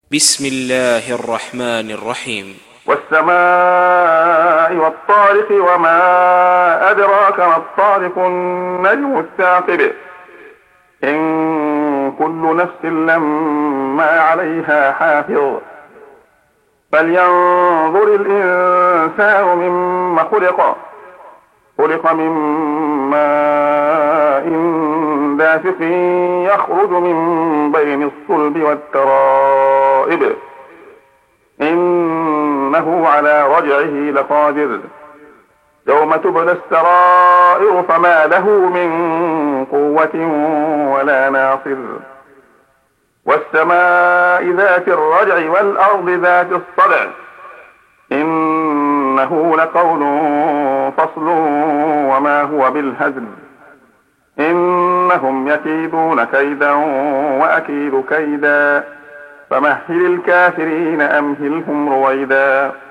بسم الله الرحمن الرحيم. والسماء والطارق وما أدراك ما الطارق النجم الثاقب إن كل نفس لما عليها حافظ فلينظر الإنسان مما خلق من ماء دافق يخرج من بين الصلب والترائب إنه على رجعه لقادر يوم تبلى السرائر فما له من قوة ولا ناصر والسماء ذات الرجع والأرض ذات الصدع إنه لقول فصل وما هو بالهزل إنهم يكيدون كيدا وأكيد كيدا فمهل الكافرين أمهلهم رويدا.